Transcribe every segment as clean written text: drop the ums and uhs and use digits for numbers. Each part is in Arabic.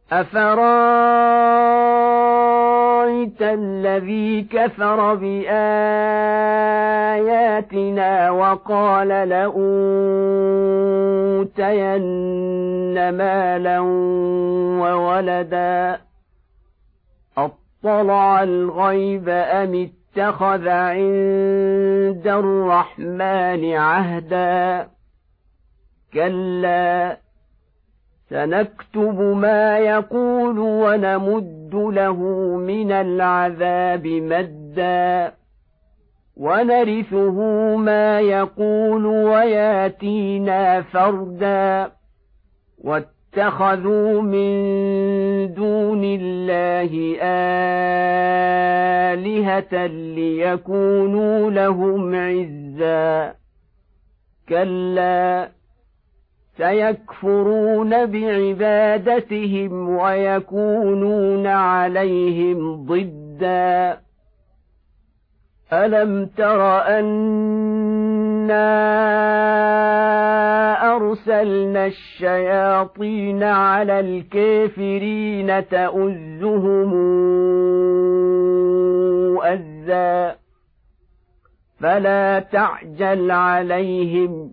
أفرايت الذي كفر بآياتنا وقال لأوتين مالا وولدا أطلع الغيب أم اتخذ عند الرحمن عهدا كلا سنكتب ما يقول ونمد له من العذاب مدا ونرثه ما يقول وياتينا فردا واتخذوا من دون الله آلهة ليكونوا لهم عزا كلا سيكفرون بعبادتهم ويكونون عليهم ضدا ألم تر أنا أرسلنا الشياطين على الكافرين تؤزهم أزا فلا تعجل عليهم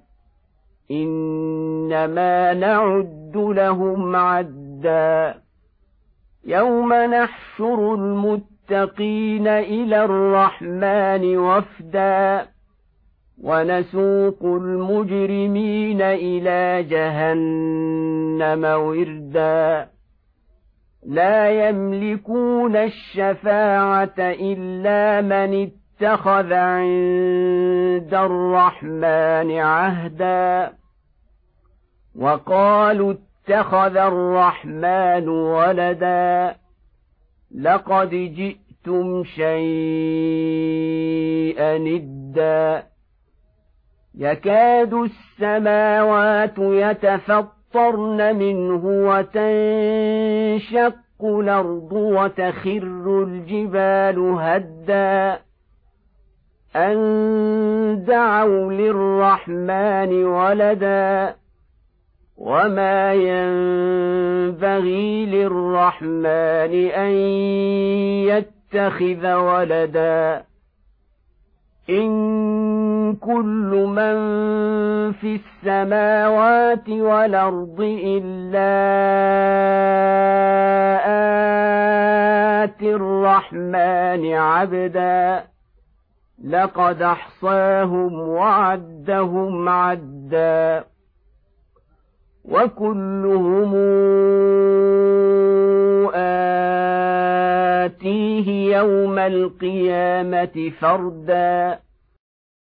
إنما نعد لهم عدا يوم نحشر المتقين إلى الرحمن وفدا ونسوق المجرمين إلى جهنم وردا لا يملكون الشفاعة إلا من اتخذ عند الرحمن عهدا وقالوا اتخذ الرحمن ولدا لقد جئتم شيئا إدا يكاد السماوات يتفطرن منه وتنشق الأرض وتخر الجبال هدا أن دعوا للرحمن ولدا وما ينبغي للرحمن أن يتخذ ولدا إن كل من في السماوات والأرض إلا آتي الرحمن عبدا لقد أحصاهم وعدهم عدا وكلهم آتيه يوم القيامة فردا